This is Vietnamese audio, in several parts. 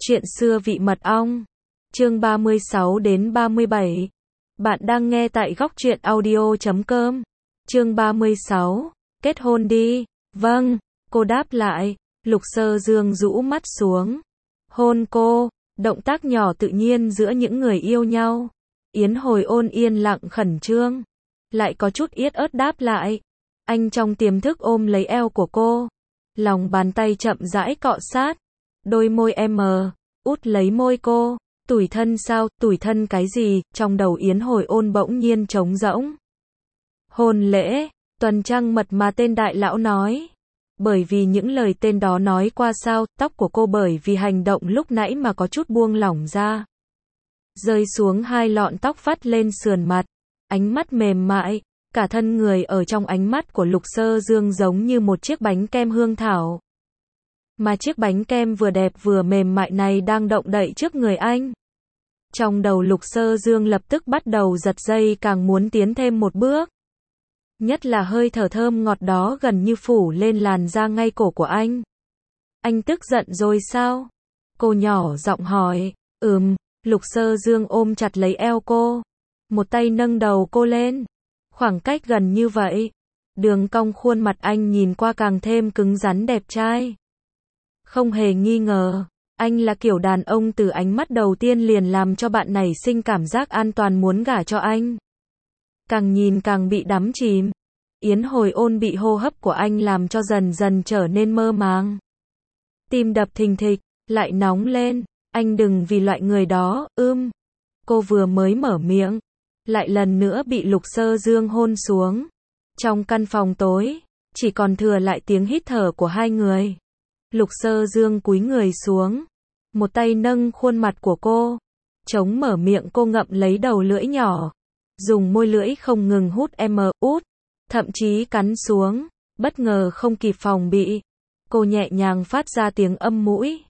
Chuyện xưa vị mật ong. Chương 36 đến 37. Bạn đang nghe tại góc truyện audio.com. Chương 36. Kết hôn đi. Vâng, cô đáp lại. Lục Sơ Dương rũ mắt xuống. Hôn cô, động tác nhỏ tự nhiên giữa những người yêu nhau. Yến Hồi Ôn yên lặng khẩn trương, lại có chút yết ớt đáp lại. Anh trong tiềm thức ôm lấy eo của cô, lòng bàn tay chậm rãi cọ sát, đôi môi út lấy môi cô. Tủi thân sao, tủi thân cái gì? Trong đầu Yến Hồi Ôn bỗng nhiên trống rỗng. Hôn lễ, tuần trăng mật mà tên đại lão nói. Bởi vì những lời tên đó nói qua sao, tóc của cô bởi vì hành động lúc nãy mà có chút buông lỏng ra, rơi xuống hai lọn tóc vắt lên sườn mặt. Ánh mắt mềm mại, cả thân người ở trong ánh mắt của Lục Sơ Dương giống như một chiếc bánh kem hương thảo. Mà chiếc bánh kem vừa đẹp vừa mềm mại này đang động đậy trước người anh. Trong đầu Lục Sơ Dương lập tức bắt đầu giật dây, càng muốn tiến thêm một bước. Nhất là hơi thở thơm ngọt đó gần như phủ lên làn da ngay cổ của anh. Anh tức giận rồi sao? Cô nhỏ giọng hỏi. Lục Sơ Dương ôm chặt lấy eo cô, một tay nâng đầu cô lên. Khoảng cách gần như vậy, đường cong khuôn mặt anh nhìn qua càng thêm cứng rắn đẹp trai. Không hề nghi ngờ, anh là kiểu đàn ông từ ánh mắt đầu tiên liền làm cho bạn nảy sinh cảm giác an toàn muốn gả cho anh. Càng nhìn càng bị đắm chìm. Yến Hồi Ôn bị hô hấp của anh làm cho dần dần trở nên mơ màng. Tim đập thình thịch, lại nóng lên. Anh đừng vì loại người đó, Cô vừa mới mở miệng, lại lần nữa bị Lục Sơ Dương hôn xuống. Trong căn phòng tối, chỉ còn thừa lại tiếng hít thở của hai người. Lục Sơ Dương cúi người xuống, một tay nâng khuôn mặt của cô, chống mở miệng cô ngậm lấy đầu lưỡi nhỏ, dùng môi lưỡi không ngừng hút út, thậm chí cắn xuống, bất ngờ không kịp phòng bị. Cô nhẹ nhàng phát ra tiếng âm mũi.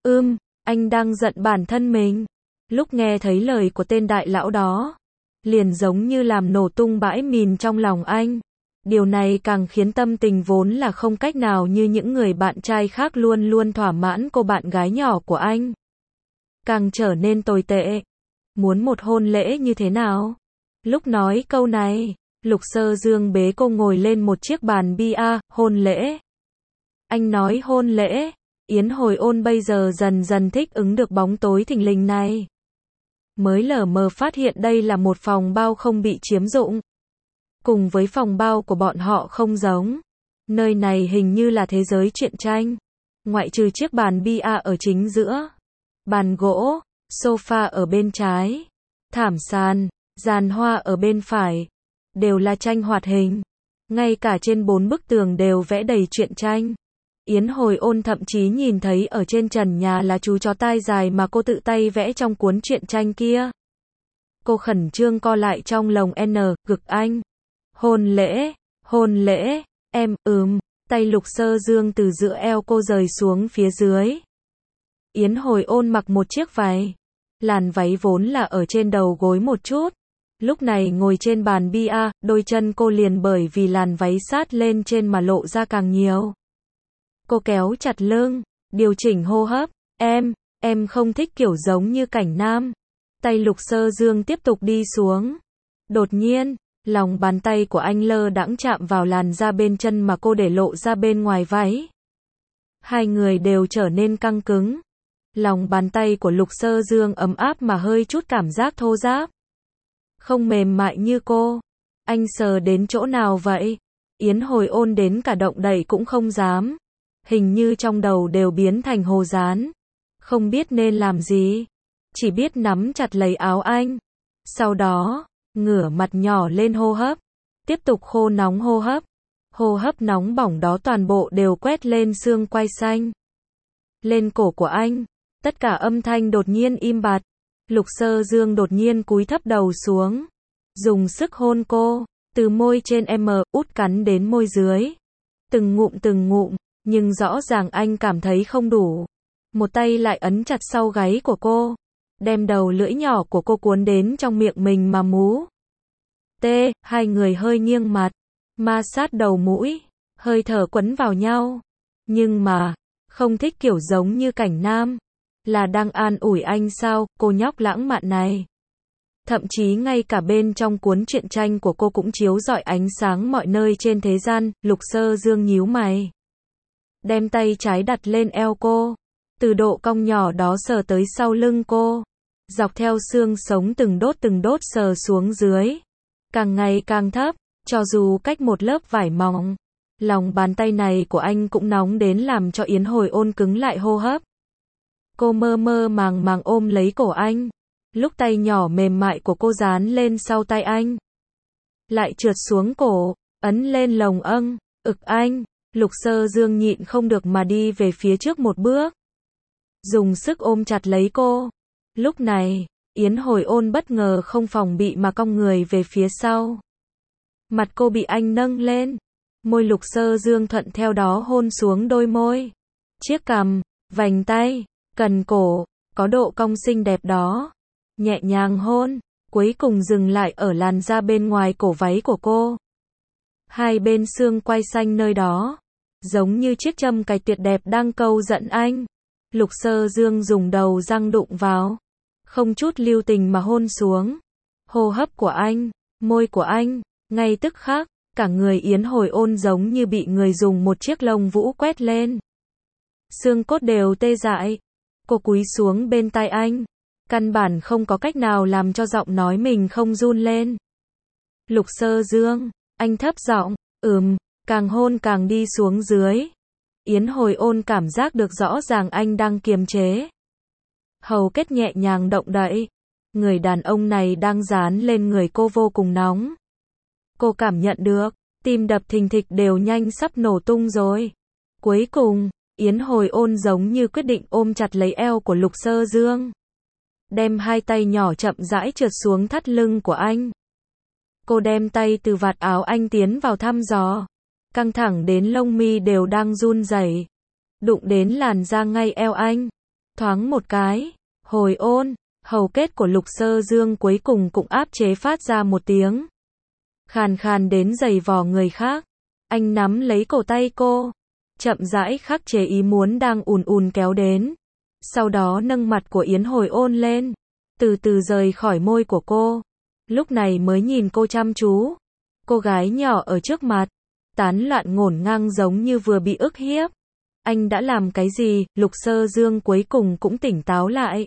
Anh đang giận bản thân mình. Lúc nghe thấy lời của tên đại lão đó, liền giống như làm nổ tung bãi mìn trong lòng anh. Điều này càng khiến tâm tình vốn là không cách nào như những người bạn trai khác luôn luôn thỏa mãn cô bạn gái nhỏ của anh, càng trở nên tồi tệ. Muốn một hôn lễ như thế nào? Lúc nói câu này, Lục Sơ Dương bế cô ngồi lên một chiếc bàn bia. Hôn lễ? Anh nói hôn lễ? Yến Hồi Ôn bây giờ dần dần thích ứng được bóng tối thình lình này. Mới lờ mờ phát hiện đây là một phòng bao không bị chiếm dụng. Cùng với phòng bao của bọn họ không giống. Nơi này hình như là thế giới truyện tranh. Ngoại trừ chiếc bàn bia ở chính giữa, bàn gỗ, sofa ở bên trái, thảm sàn, giàn hoa ở bên phải, đều là tranh hoạt hình. Ngay cả trên 4 bức tường đều vẽ đầy truyện tranh. Yến Hồi Ôn thậm chí nhìn thấy ở trên trần nhà là chú chó tai dài mà cô tự tay vẽ trong cuốn truyện tranh kia. Cô khẩn trương co lại trong lồng ngực anh. Hôn lễ, tay Lục Sơ Dương từ giữa eo cô rời xuống phía dưới. Yến Hồi Ôn mặc một chiếc váy. Làn váy vốn là ở trên đầu gối một chút. Lúc này ngồi trên bàn bia, đôi chân cô liền bởi vì làn váy sát lên trên mà lộ ra càng nhiều. Cô kéo chặt lưng, điều chỉnh hô hấp. Em không thích kiểu giống như Cảnh Nam. Tay Lục Sơ Dương tiếp tục đi xuống. Đột nhiên, lòng bàn tay của anh lơ đãng chạm vào làn da bên chân mà cô để lộ ra bên ngoài váy. Hai người đều trở nên căng cứng. Lòng bàn tay của Lục Sơ Dương ấm áp mà hơi chút cảm giác thô ráp. Không mềm mại như cô. Anh sờ đến chỗ nào vậy? Yến Hồi Ôn đến cả động đậy cũng không dám. Hình như trong đầu đều biến thành hồ dán. Không biết nên làm gì. Chỉ biết nắm chặt lấy áo anh. Sau đó, ngửa mặt nhỏ lên hô hấp. Tiếp tục khô nóng hô hấp. Hô hấp nóng bỏng đó toàn bộ đều quét lên xương quai xanh, lên cổ của anh. Tất cả âm thanh đột nhiên im bặt. Lục Sơ Dương đột nhiên cúi thấp đầu xuống, dùng sức hôn cô, từ môi trên út cắn đến môi dưới. Từng ngụm, nhưng rõ ràng anh cảm thấy không đủ. Một tay lại ấn chặt sau gáy của cô, đem đầu lưỡi nhỏ của cô cuốn đến trong miệng mình mà mú. Hai người hơi nghiêng mặt, ma sát đầu mũi, hơi thở quấn vào nhau. Nhưng mà, không thích kiểu giống như Cảnh Nam. Là đang an ủi anh sao, cô nhóc lãng mạn này. Thậm chí ngay cả bên trong cuốn truyện tranh của cô cũng chiếu rọi ánh sáng mọi nơi trên thế gian. Lục Sơ Dương nhíu mày, đem tay trái đặt lên eo cô, từ độ cong nhỏ đó sờ tới sau lưng cô, dọc theo xương sống từng đốt sờ xuống dưới, càng ngày càng thấp, cho dù cách một lớp vải mỏng. Lòng bàn tay này của anh cũng nóng đến làm cho Yến Hồi Ôn cứng lại hô hấp. Cô mơ mơ màng màng ôm lấy cổ anh, lúc tay nhỏ mềm mại của cô dán lên sau tay anh, lại trượt xuống cổ, ấn lên lồng ực anh. Lục Sơ Dương nhịn không được mà đi về phía trước một bước, dùng sức ôm chặt lấy cô. Lúc này, Yến Hồi Ôn bất ngờ không phòng bị mà cong người về phía sau. Mặt cô bị anh nâng lên, môi Lục Sơ Dương thuận theo đó hôn xuống đôi môi, chiếc cằm, vành tay, cần cổ, có độ cong xinh đẹp đó. Nhẹ nhàng hôn, cuối cùng dừng lại ở làn da bên ngoài cổ váy của cô. Hai bên xương quai xanh nơi đó, giống như chiếc châm cài tuyệt đẹp đang câu giận anh. Lục Sơ Dương dùng đầu răng đụng vào, không chút lưu tình mà hôn xuống. Hô hấp của anh, môi của anh, ngay tức khắc, cả người Yến Hồi Ôn giống như bị người dùng một chiếc lông vũ quét lên. Xương cốt đều tê dại. Cô cúi xuống bên tai anh, căn bản không có cách nào làm cho giọng nói mình không run lên. Lục Sơ Dương, anh thấp giọng, càng hôn càng đi xuống dưới. Yến Hồi Ôn cảm giác được rõ ràng anh đang kiềm chế. Hầu kết nhẹ nhàng động đậy. Người đàn ông này đang dán lên người cô vô cùng nóng. Cô cảm nhận được, tim đập thình thịch đều nhanh sắp nổ tung rồi. Cuối cùng, Yến Hồi Ôn giống như quyết định ôm chặt lấy eo của Lục Sơ Dương, đem hai tay nhỏ chậm rãi trượt xuống thắt lưng của anh. Cô đem tay từ vạt áo anh tiến vào thăm dò, căng thẳng đến lông mi đều đang run rẩy, đụng đến làn da ngay eo anh. Thoáng một cái, Hồi Ôn, hầu kết của Lục Sơ Dương cuối cùng cũng áp chế phát ra một tiếng khàn khàn đến dày vò người khác. Anh nắm lấy cổ tay cô, chậm rãi khắc chế ý muốn đang ùn ùn kéo đến. Sau đó nâng mặt của Yến Hồi Ôn lên, từ từ rời khỏi môi của cô. Lúc này mới nhìn cô chăm chú. Cô gái nhỏ ở trước mặt, tán loạn ngổn ngang giống như vừa bị ức hiếp. Anh đã làm cái gì? Lục Sơ Dương cuối cùng cũng tỉnh táo lại.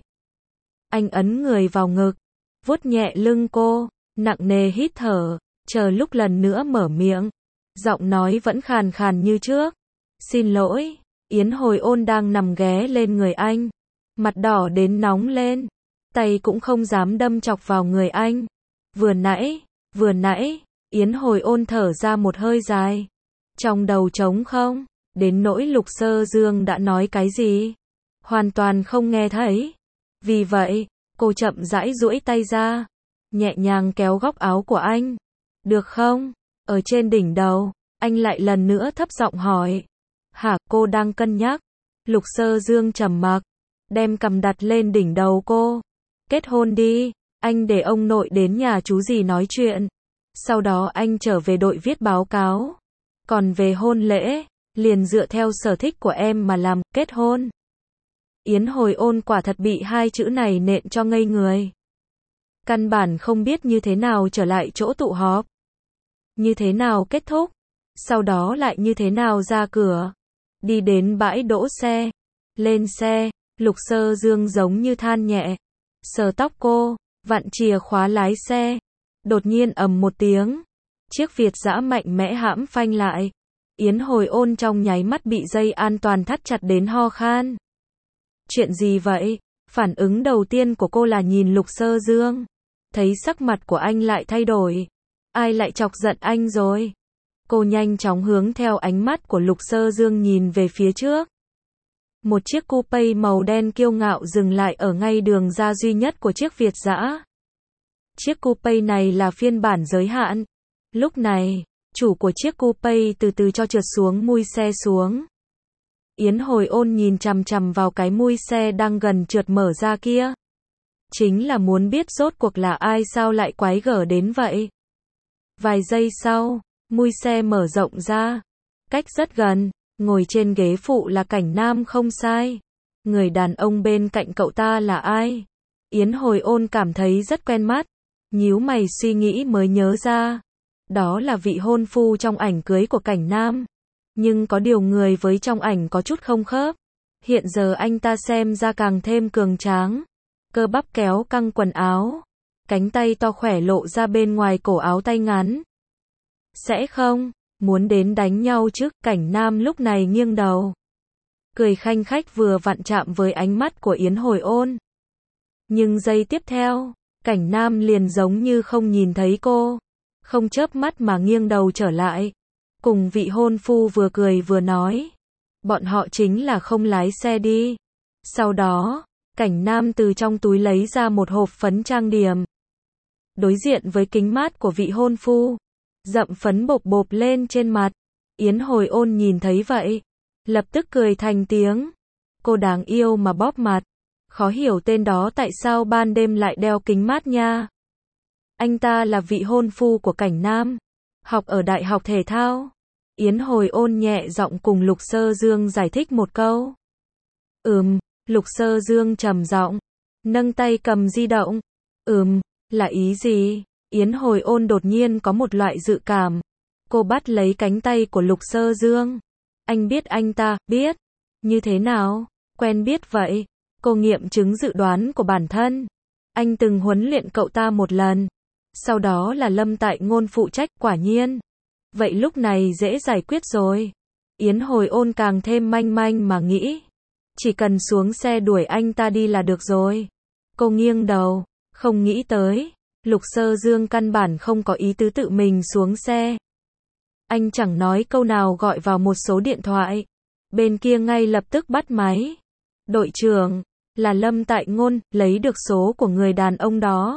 Anh ấn người vào ngực, vuốt nhẹ lưng cô, nặng nề hít thở, chờ lúc lần nữa mở miệng. Giọng nói vẫn khàn khàn như trước. Xin lỗi. Yến Hồi Ôn đang nằm ghé lên người anh, mặt đỏ đến nóng lên, tay cũng không dám đâm chọc vào người anh. Vừa nãy, Yến Hồi Ôn thở ra một hơi dài, trong đầu trống không, đến nỗi Lục Sơ Dương đã nói cái gì, hoàn toàn không nghe thấy. Vì vậy, cô chậm rãi duỗi tay ra, nhẹ nhàng kéo góc áo của anh. Được không? Ở trên đỉnh đầu, anh lại lần nữa thấp giọng hỏi. Hả, cô đang cân nhắc? Lục Sơ Dương trầm mặc, đem cằm đặt lên đỉnh đầu cô. Kết hôn đi, anh để ông nội đến nhà chú dì nói chuyện. Sau đó anh trở về đội viết báo cáo. Còn về hôn lễ, liền dựa theo sở thích của em mà làm, kết hôn. Yến Hồi Ôn quả thật bị hai chữ này nện cho ngây người. Căn bản không biết như thế nào trở lại chỗ tụ họp, như thế nào kết thúc, sau đó lại như thế nào ra cửa. Đi đến bãi đỗ xe, lên xe, Lục Sơ Dương giống như than nhẹ, sờ tóc cô, vặn chìa khóa lái xe. Đột nhiên ầm một tiếng, chiếc Việt dã mạnh mẽ hãm phanh lại. Yến Hồi Ôn trong nháy mắt bị dây an toàn thắt chặt đến ho khan. Chuyện gì vậy? Phản ứng đầu tiên của cô là nhìn Lục Sơ Dương, thấy sắc mặt của anh lại thay đổi. Ai lại chọc giận anh rồi? Cô nhanh chóng hướng theo ánh mắt của Lục Sơ Dương nhìn về phía trước. Một chiếc coupe màu đen kiêu ngạo dừng lại ở ngay đường ra duy nhất của chiếc Việt dã. Chiếc coupe này là phiên bản giới hạn. Lúc này, chủ của chiếc coupe từ từ cho trượt xuống mui xe xuống. Yến Hồi Ôn nhìn chằm chằm vào cái mui xe đang gần trượt mở ra kia. Chính là muốn biết rốt cuộc là ai, sao lại quái gở đến vậy. Vài giây sau, mui xe mở rộng ra. Cách rất gần, ngồi trên ghế phụ là Cảnh Nam không sai. Người đàn ông bên cạnh cậu ta là ai? Yến Hồi Ôn cảm thấy rất quen mắt, nhíu mày suy nghĩ mới nhớ ra. Đó là vị hôn phu trong ảnh cưới của Cảnh Nam. Nhưng có điều người với trong ảnh có chút không khớp. Hiện giờ anh ta xem ra càng thêm cường tráng. Cơ bắp kéo căng quần áo. Cánh tay to khỏe lộ ra bên ngoài cổ áo tay ngắn. Sẽ không, muốn đến đánh nhau chứ? Cảnh Nam lúc này nghiêng đầu. Cười khanh khách vừa vặn chạm với ánh mắt của Yến Hồi Ôn. Nhưng giây tiếp theo, Cảnh Nam liền giống như không nhìn thấy cô. Không chớp mắt mà nghiêng đầu trở lại. Cùng vị hôn phu vừa cười vừa nói. Bọn họ chính là không lái xe đi. Sau đó, Cảnh Nam từ trong túi lấy ra một hộp phấn trang điểm. Đối diện với kính mát của vị hôn phu, dậm phấn bộp bộp lên trên mặt. Yến Hồi Ôn nhìn thấy vậy, lập tức cười thành tiếng. Cô đáng yêu mà bóp mặt. Khó hiểu tên đó tại sao ban đêm lại đeo kính mát nha. Anh ta là vị hôn phu của Cảnh Nam, học ở Đại học Thể thao. Yến Hồi Ôn nhẹ giọng cùng Lục Sơ Dương giải thích một câu. Lục Sơ Dương trầm giọng, nâng tay cầm di động. Là ý gì? Yến Hồi Ôn đột nhiên có một loại dự cảm. Cô bắt lấy cánh tay của Lục Sơ Dương. Anh biết anh ta, biết. Như thế nào? Quen biết vậy. Cô nghiệm chứng dự đoán của bản thân. Anh từng huấn luyện cậu ta một lần. Sau đó là Lâm Tại Ngôn phụ trách, quả nhiên. Vậy lúc này dễ giải quyết rồi. Yến Hồi Ôn càng thêm manh manh mà nghĩ. Chỉ cần xuống xe đuổi anh ta đi là được rồi. Cô nghiêng đầu, không nghĩ tới. Lục Sơ Dương căn bản không có ý tứ tự mình xuống xe. Anh chẳng nói câu nào gọi vào một số điện thoại. Bên kia ngay lập tức bắt máy. Đội trưởng, là Lâm Tại Ngôn, lấy được số của người đàn ông đó.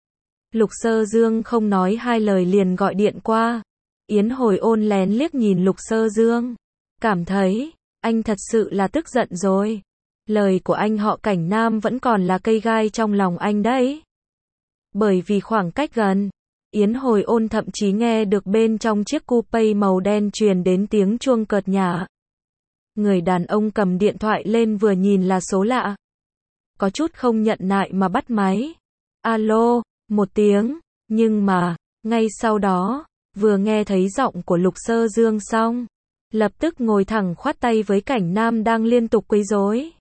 Lục Sơ Dương không nói hai lời liền gọi điện qua. Yến Hồi Ôn lén liếc nhìn Lục Sơ Dương. Cảm thấy, anh thật sự là tức giận rồi. Lời của anh họ Cảnh Nam vẫn còn là cây gai trong lòng anh đấy. Bởi vì khoảng cách gần, Yến Hồi Ôn thậm chí nghe được bên trong chiếc coupe màu đen truyền đến tiếng chuông cợt nhả. Người đàn ông cầm điện thoại lên vừa nhìn là số lạ. Có chút không nhận nại mà bắt máy. Alo, một tiếng, nhưng mà, ngay sau đó, vừa nghe thấy giọng của Lục Sơ Dương xong, lập tức ngồi thẳng khoát tay với Cảnh Nam đang liên tục quấy rối.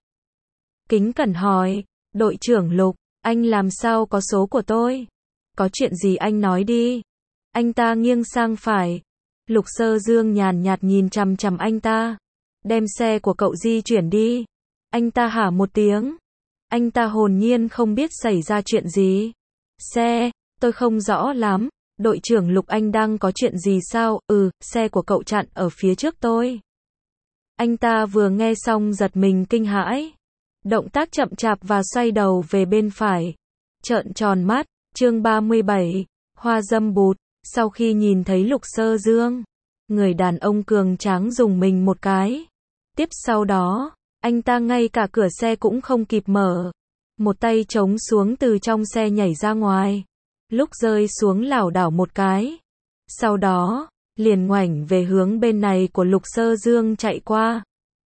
Kính cẩn hỏi, đội trưởng Lục, anh làm sao có số của tôi? Có chuyện gì anh nói đi. Anh ta nghiêng sang phải. Lục Sơ Dương nhàn nhạt nhìn chằm chằm anh ta. Đem xe của cậu di chuyển đi. Anh ta hả một tiếng. Anh ta hồn nhiên không biết xảy ra chuyện gì. Xe, tôi không rõ lắm. Đội trưởng Lục, anh đang có chuyện gì sao? Xe của cậu chặn ở phía trước tôi. Anh ta vừa nghe xong giật mình kinh hãi. Động tác chậm chạp và xoay đầu về bên phải. Trợn tròn mắt. Chương 37. Hoa dâm bụt. Sau khi nhìn thấy Lục Sơ Dương, người đàn ông cường tráng dùng mình một cái. Tiếp sau đó, anh ta ngay cả cửa xe cũng không kịp mở. Một tay chống xuống từ trong xe nhảy ra ngoài. Lúc rơi xuống lảo đảo một cái. Sau đó, liền ngoảnh về hướng bên này của Lục Sơ Dương chạy qua.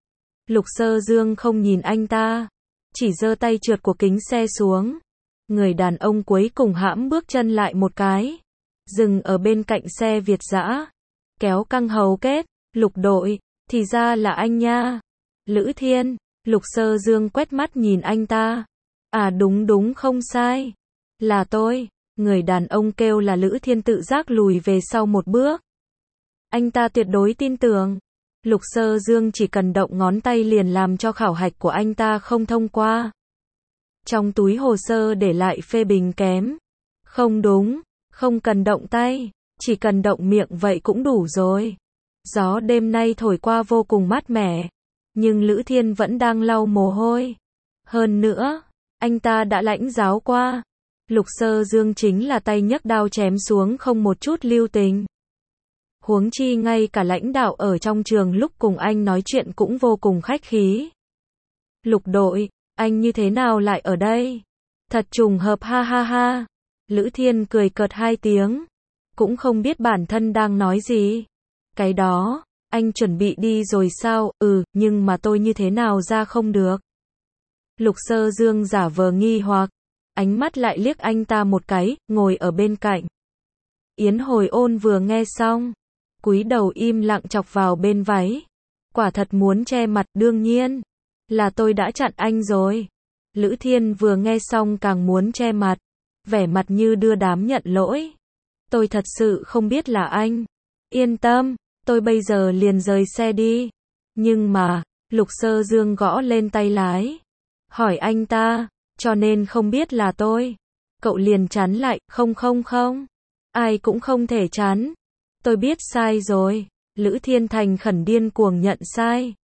Lục Sơ Dương không nhìn anh ta, chỉ giơ tay trượt của kính xe xuống. Người đàn ông cuối cùng hãm bước chân lại một cái, dừng ở bên cạnh xe Việt dã, kéo căng hầu kết. Lục đội, thì ra là anh nha. Lữ Thiên. Lục Sơ Dương quét mắt nhìn anh ta. À đúng không sai. Là tôi. Người đàn ông kêu là Lữ Thiên tự giác lùi về sau một bước. Anh ta tuyệt đối tin tưởng. Lục Sơ Dương chỉ cần động ngón tay liền làm cho khảo hạch của anh ta không thông qua. Trong túi hồ sơ để lại phê bình kém. Không đúng, không cần động tay, chỉ cần động miệng vậy cũng đủ rồi. Gió đêm nay thổi qua vô cùng mát mẻ, nhưng Lữ Thiên vẫn đang lau mồ hôi. Hơn nữa, anh ta đã lãnh giáo qua. Lục Sơ Dương chính là tay nhấc đao chém xuống không một chút lưu tình. Huống chi ngay cả lãnh đạo ở trong trường lúc cùng anh nói chuyện cũng vô cùng khách khí. Lục đội, anh như thế nào lại ở đây? Thật trùng hợp ha ha ha. Lữ Thiên cười cợt hai tiếng. Cũng không biết bản thân đang nói gì. Cái đó, anh chuẩn bị đi rồi sao? Nhưng mà tôi như thế nào ra không được? Lục Sơ Dương giả vờ nghi hoặc, ánh mắt lại liếc anh ta một cái, ngồi ở bên cạnh. Yến Hồi Ôn vừa nghe xong, cúi đầu im lặng chọc vào bên váy. Quả thật muốn che mặt, đương nhiên là tôi đã chặn anh rồi. Lữ Thiên vừa nghe xong càng muốn che mặt, vẻ mặt như đưa đám nhận lỗi. Tôi thật sự không biết là anh. Yên tâm, tôi bây giờ liền rời xe đi. Nhưng mà, Lục Sơ Dương gõ lên tay lái. Hỏi anh ta, cho nên không biết là tôi. Cậu liền chắn lại, không. Ai cũng không thể chắn. Tôi biết sai rồi. Lữ Thiên thành khẩn điên cuồng nhận sai.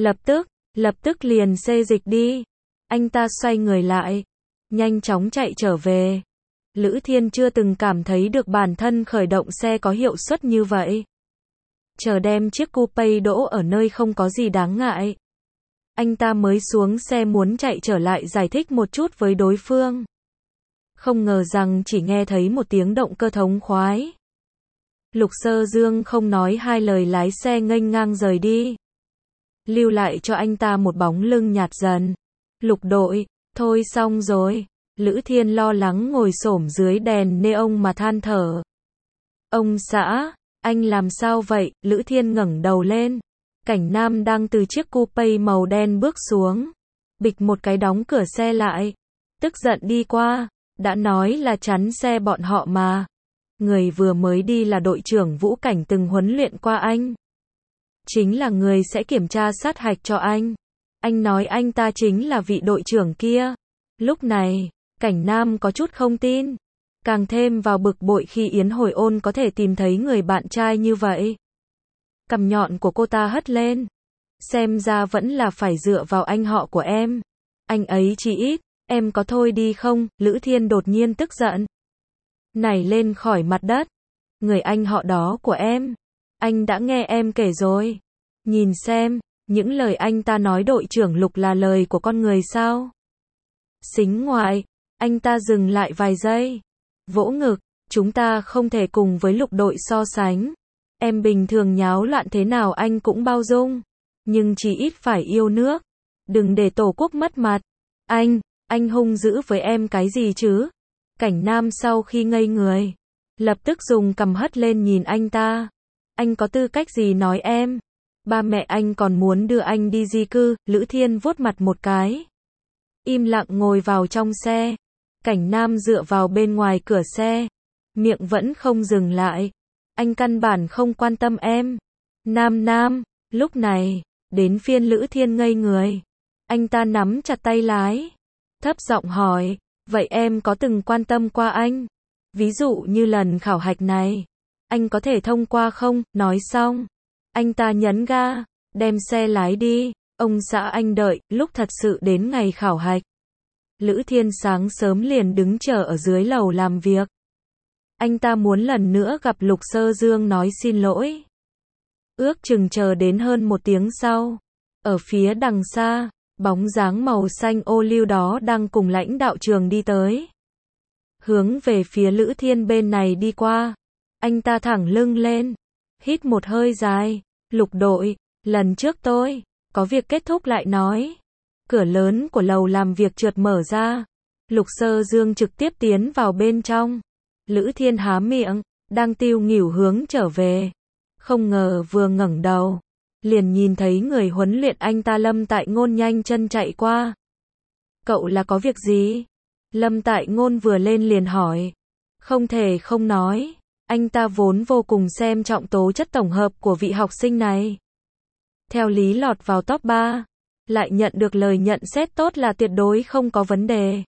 Lập tức liền xê dịch đi. Anh ta xoay người lại, nhanh chóng chạy trở về. Lữ Thiên chưa từng cảm thấy được bản thân khởi động xe có hiệu suất như vậy. Chờ đem chiếc coupe đỗ ở nơi không có gì đáng ngại. Anh ta mới xuống xe muốn chạy trở lại giải thích một chút với đối phương. Không ngờ rằng chỉ nghe thấy một tiếng động cơ thống khoái. Lục Sơ Dương không nói hai lời lái xe nghênh ngang rời đi. Lưu lại cho anh ta một bóng lưng nhạt dần. Lục đội, thôi xong rồi. Lữ Thiên lo lắng ngồi xổm dưới đèn neon mà than thở. Ông xã, anh làm sao vậy? Lữ Thiên ngẩng đầu lên. Cảnh Nam đang từ chiếc coupe màu đen bước xuống. Bịch một cái đóng cửa xe lại. Tức giận đi qua. Đã nói là chắn xe bọn họ mà. Người vừa mới đi là đội trưởng Vũ Cảnh từng huấn luyện qua anh. Chính là người sẽ kiểm tra sát hạch cho anh. Anh nói anh ta chính là vị đội trưởng kia. Lúc này, Cảnh Nam có chút không tin. Càng thêm vào bực bội khi Yến Hồi Ôn có thể tìm thấy người bạn trai như vậy. Cằm nhọn của cô ta hất lên. Xem ra vẫn là phải dựa vào anh họ của em. Anh ấy chỉ ít, em có thôi đi không? Lữ Thiên đột nhiên tức giận. Nảy lên khỏi mặt đất. Người anh họ đó của em. Anh đã nghe em kể rồi. Nhìn xem, những lời anh ta nói đội trưởng Lục là lời của con người sao? Xính ngoại, anh ta dừng lại vài giây. Vỗ ngực, chúng ta không thể cùng với Lục đội so sánh. Em bình thường nháo loạn thế nào anh cũng bao dung. Nhưng chỉ ít phải yêu nước. Đừng để tổ quốc mất mặt. Anh hung dữ với em cái gì chứ? Cảnh Nam sau khi ngây người, lập tức dùng cằm hất lên nhìn anh ta. Anh có tư cách gì nói em? Ba mẹ anh còn muốn đưa anh đi di cư. Lữ Thiên vuốt mặt một cái. Im lặng ngồi vào trong xe. Cảnh Nam dựa vào bên ngoài cửa xe. Miệng vẫn không dừng lại. Anh căn bản không quan tâm em. Nam, lúc này, đến phiên Lữ Thiên ngây người. Anh ta nắm chặt tay lái. Thấp giọng hỏi, vậy em có từng quan tâm qua anh? Ví dụ như lần khảo hạch này, anh có thể thông qua không? Nói xong, anh ta nhấn ga, đem xe lái đi. Ông xã anh đợi, lúc thật sự đến ngày khảo hạch. Lữ Thiên sáng sớm liền đứng chờ ở dưới lầu làm việc. Anh ta muốn lần nữa gặp Lục Sơ Dương nói xin lỗi. Ước chừng chờ đến hơn 1 tiếng sau. Ở phía đằng xa, bóng dáng màu xanh ô liu đó đang cùng lãnh đạo trường đi tới. Hướng về phía Lữ Thiên bên này đi qua. Anh ta thẳng lưng lên. Hít một hơi dài. Lục đội, lần trước tôi có việc kết thúc lại nói. Cửa lớn của lầu làm việc trượt mở ra. Lục Sơ Dương trực tiếp tiến vào bên trong. Lữ Thiên há miệng, đang tiêu nghỉu hướng trở về. Không ngờ vừa ngẩng đầu, liền nhìn thấy người huấn luyện anh ta Lâm Tại Ngôn nhanh chân chạy qua. Cậu là có việc gì? Lâm Tại Ngôn vừa lên liền hỏi. Không thể không nói, anh ta vốn vô cùng xem trọng tố chất tổng hợp của vị học sinh này. Theo lý lọt vào top 3, lại nhận được lời nhận xét tốt là tuyệt đối không có vấn đề.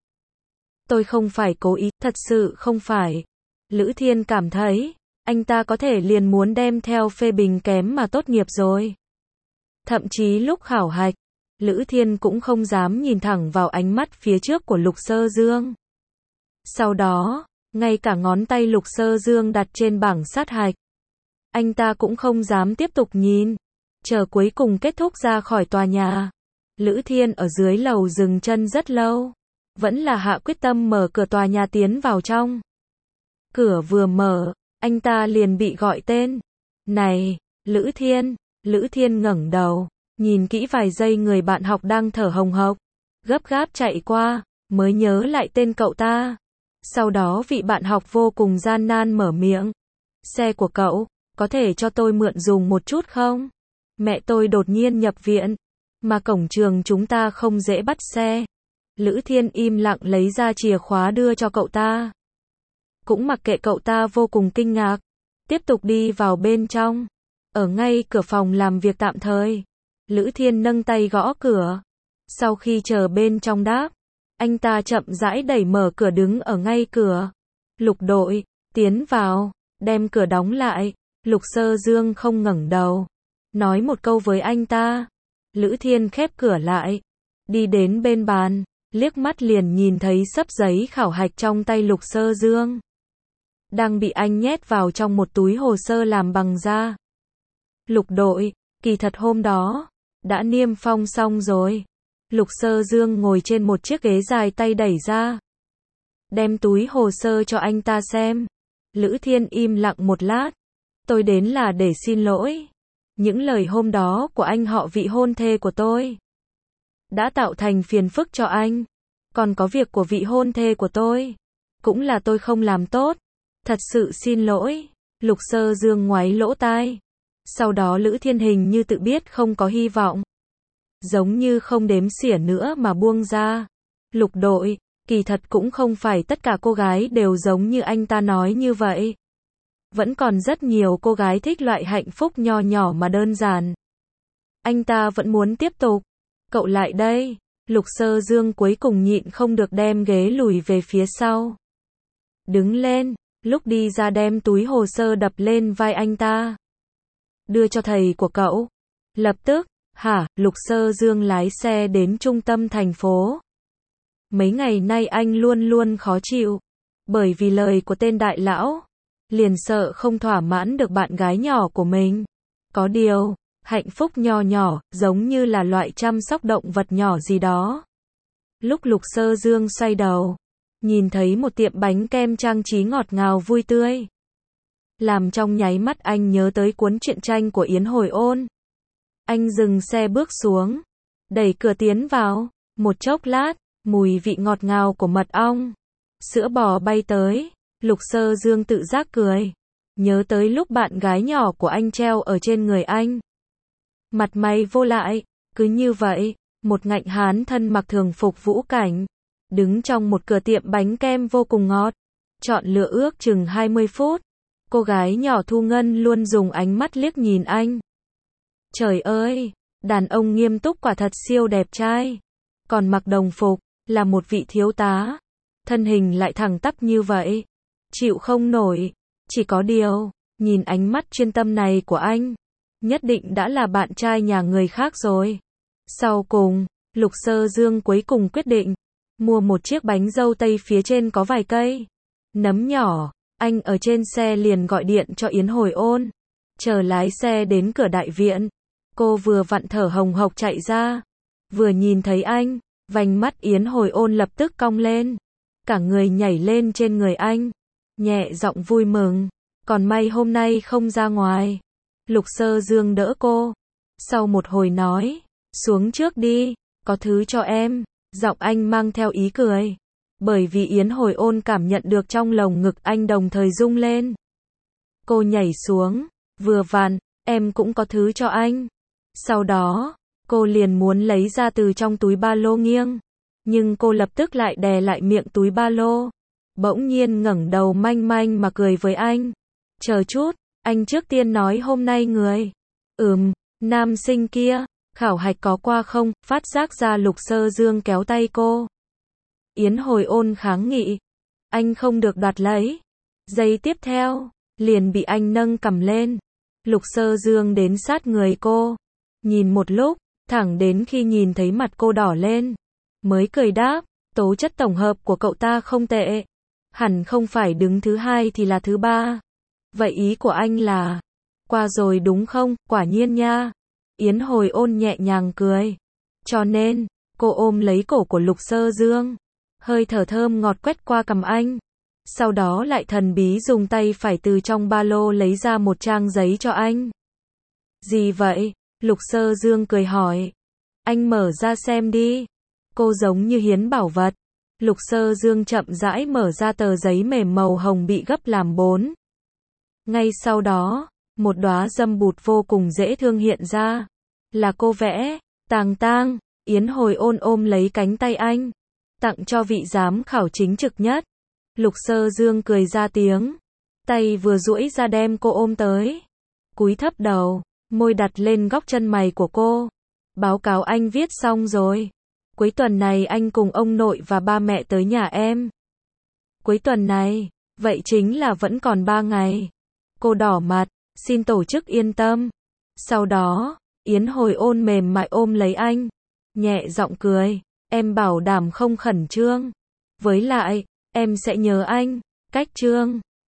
Tôi không phải cố ý, thật sự không phải. Lữ Thiên cảm thấy, anh ta có thể liền muốn đem theo phê bình kém mà tốt nghiệp rồi. Thậm chí lúc khảo hạch, Lữ Thiên cũng không dám nhìn thẳng vào ánh mắt phía trước của Lục Sơ Dương. Sau đó, ngay cả ngón tay Lục Sơ Dương đặt trên bảng sát hạch, anh ta cũng không dám tiếp tục nhìn. Chờ cuối cùng kết thúc ra khỏi tòa nhà, Lữ Thiên ở dưới lầu dừng chân rất lâu, vẫn là hạ quyết tâm mở cửa tòa nhà tiến vào trong. Cửa vừa mở, anh ta liền bị gọi tên. Này, Lữ Thiên. Lữ Thiên ngẩng đầu, nhìn kỹ vài giây người bạn học đang thở hồng hộc. gấp gáp chạy qua, mới nhớ lại tên cậu ta. Sau đó vị bạn học vô cùng gian nan mở miệng. Xe của cậu, có thể cho tôi mượn dùng một chút không? Mẹ tôi đột nhiên nhập viện, mà cổng trường chúng ta không dễ bắt xe. Lữ Thiên im lặng lấy ra chìa khóa đưa cho cậu ta. Cũng mặc kệ cậu ta vô cùng kinh ngạc, tiếp tục đi vào bên trong. Ở ngay cửa phòng làm việc tạm thời, Lữ Thiên nâng tay gõ cửa. Sau khi chờ bên trong đáp, anh ta chậm rãi đẩy mở cửa đứng ở ngay cửa. Lục đội, tiến vào, đem cửa đóng lại. Lục Sơ Dương không ngẩng đầu, nói một câu với anh ta. Lữ Thiên khép cửa lại, đi đến bên bàn, liếc mắt liền nhìn thấy xấp giấy khảo hạch trong tay Lục Sơ Dương. Đang bị anh nhét vào trong một túi hồ sơ làm bằng da. Lục đội, kỳ thật hôm đó, đã niêm phong xong rồi. Lục Sơ Dương ngồi trên một chiếc ghế dài tay đẩy ra. Đem túi hồ sơ cho anh ta xem. Lữ Thiên im lặng một lát. Tôi đến là để xin lỗi. Những lời hôm đó của anh họ vị hôn thê của tôi đã tạo thành phiền phức cho anh. Còn có việc của vị hôn thê của tôi, cũng là tôi không làm tốt. Thật sự xin lỗi. Lục Sơ Dương ngoáy lỗ tai. Sau đó Lữ Thiên hình như tự biết không có hy vọng, giống như không đếm xỉa nữa mà buông ra. Lục đội, kỳ thật cũng không phải tất cả cô gái đều giống như anh ta nói như vậy. Vẫn còn rất nhiều cô gái thích loại hạnh phúc nho nhỏ mà đơn giản. Anh ta vẫn muốn tiếp tục. Cậu lại đây. Lục Sơ Dương cuối cùng nhịn không được đem ghế lùi về phía sau. Đứng lên, lúc đi ra đem túi hồ sơ đập lên vai anh ta. Đưa cho thầy của cậu. Lập tức, hả, Lục Sơ Dương lái xe đến trung tâm thành phố. Mấy ngày nay anh luôn luôn khó chịu, bởi vì lời của tên đại lão, liền sợ không thỏa mãn được bạn gái nhỏ của mình. Có điều, hạnh phúc nho nhỏ, giống như là loại chăm sóc động vật nhỏ gì đó. Lúc Lục Sơ Dương xoay đầu, nhìn thấy một tiệm bánh kem trang trí ngọt ngào vui tươi, làm trong nháy mắt anh nhớ tới cuốn truyện tranh của Yến Hồi Ôn. Anh dừng xe bước xuống, đẩy cửa tiến vào. Một chốc lát, mùi vị ngọt ngào của mật ong, sữa bò bay tới. Lục Sơ Dương tự giác cười, nhớ tới lúc bạn gái nhỏ của anh treo ở trên người anh. Mặt mày vô lại, cứ như vậy, một ngạnh hán thân mặc thường phục vũ cảnh, đứng trong một cửa tiệm bánh kem vô cùng ngọt. Chọn lựa ước chừng 20 phút. Cô gái nhỏ Thu Ngân luôn dùng ánh mắt liếc nhìn anh. Trời ơi, đàn ông nghiêm túc quả thật siêu đẹp trai. Còn mặc đồng phục, là một vị thiếu tá. Thân hình lại thẳng tắp như vậy. Chịu không nổi. Chỉ có điều, nhìn ánh mắt chuyên tâm này của anh, nhất định đã là bạn trai nhà người khác rồi. Sau cùng, Lục Sơ Dương cuối cùng quyết định mua một chiếc bánh dâu tây phía trên có vài cây nấm nhỏ. Anh ở trên xe liền gọi điện cho Yến Hồi Ôn, chờ lái xe đến cửa đại viện. Cô vừa vặn thở hồng hộc chạy ra, vừa nhìn thấy anh, vành mắt Yến Hồi Ôn lập tức cong lên, cả người nhảy lên trên người anh, nhẹ giọng vui mừng, còn may hôm nay không ra ngoài. Lục Sơ Dương đỡ cô, sau một hồi nói, xuống trước đi, có thứ cho em. Giọng anh mang theo ý cười, bởi vì Yến Hồi Ôn cảm nhận được trong lồng ngực anh đồng thời rung lên. Cô nhảy xuống, vừa vặn, em cũng có thứ cho anh. Sau đó, cô liền muốn lấy ra từ trong túi ba lô nghiêng, nhưng cô lập tức lại đè lại miệng túi ba lô. Bỗng nhiên ngẩng đầu manh manh mà cười với anh. Chờ chút, anh trước tiên nói hôm nay người. Nam sinh kia, khảo hạch có qua không? Phát giác ra Lục Sơ Dương kéo tay cô. Yến Hồi Ôn kháng nghị. Anh không được đoạt lấy. Giây tiếp theo, liền bị anh nâng cầm lên. Lục Sơ Dương đến sát người cô, nhìn một lúc, thẳng đến khi nhìn thấy mặt cô đỏ lên, mới cười đáp, tố chất tổng hợp của cậu ta không tệ. Hẳn không phải đứng thứ hai thì là thứ ba. Vậy ý của anh là, qua rồi đúng không? Quả nhiên nha. Yến Hồi Ôn nhẹ nhàng cười. Cho nên, cô ôm lấy cổ của Lục Sơ Dương, hơi thở thơm ngọt quét qua cằm anh. Sau đó lại thần bí dùng tay phải từ trong ba lô lấy ra một trang giấy cho anh. Gì vậy? Lục Sơ Dương cười hỏi. Anh mở ra xem đi. Cô giống như hiến bảo vật. Lục Sơ Dương chậm rãi mở ra tờ giấy mềm màu hồng bị gấp làm 4. Ngay sau đó, một đóa dâm bụt vô cùng dễ thương hiện ra. Là cô vẽ. Tàng Tang, Yến Hồi Ôn ôm lấy cánh tay anh. Tặng cho vị giám khảo chính trực nhất. Lục Sơ Dương cười ra tiếng. Tay vừa duỗi ra đem cô ôm tới. Cúi thấp đầu, môi đặt lên góc chân mày của cô. Báo cáo anh viết xong rồi. Cuối tuần này anh cùng ông nội và ba mẹ tới nhà em. Cuối tuần này, vậy chính là vẫn còn 3 ngày. Cô đỏ mặt, xin tổ chức yên tâm. Sau đó, Yến Hồi Ôn mềm mại ôm lấy anh. Nhẹ giọng cười, em bảo đảm không khẩn trương. Với lại, em sẽ nhớ anh. Cách chương